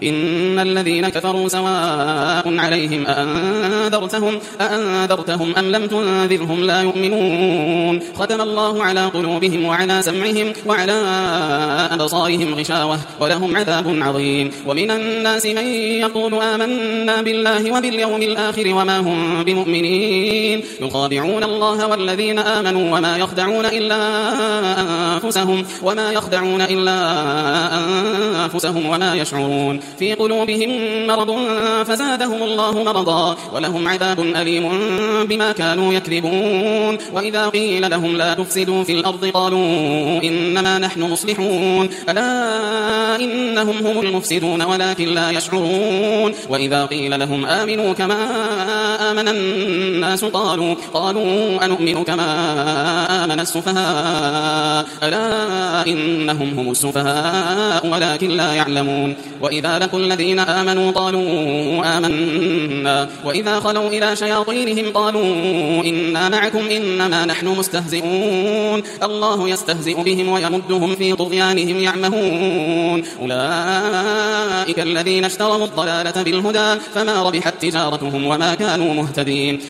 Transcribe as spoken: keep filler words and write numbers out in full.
إن الذين كفروا سواء عليهم أأنذرتهم, أأنذرتهم أم لم تنذرهم لا يؤمنون ختم الله على قلوبهم وعلى سمعهم وعلى أبصارهم غشاوة ولهم عذاب عظيم. ومن الناس من يقول آمنا بالله وباليوم الآخر وما هم بمؤمنين يخادعون الله والذين آمنوا وما يخدعون إلا أنفسهم وما يخدعون إلا أنفسهم وما يشعرون في قلوبهم مرض فزادهم الله مرضا ولهم عذاب أليم بما كانوا يكذبون. وإذا قيل لهم لا تفسدوا في الأرض قالوا إنما نحن مصلحون ألا إنهم هم المفسدون ولكن لا يشعرون. وإذا قيل لهم آمنوا كما آمن الناس قالوا قالوا أنؤمن كما آمن السفهاء ألا إنهم هم السفهاء ولكن لا يعلمون. وإذا لقوا الذين آمنوا قالوا آمنا وإذا خلوا إلى شياطينهم قالوا إنا معكم إنما نحن مستهزئون الله يستهزئ بهم ويمدهم في طغيانهم يعمهون. أولئك الذين اشتروا الضلالة بالهدى فما ربحت تجارتهم وما كانوا مهتدين.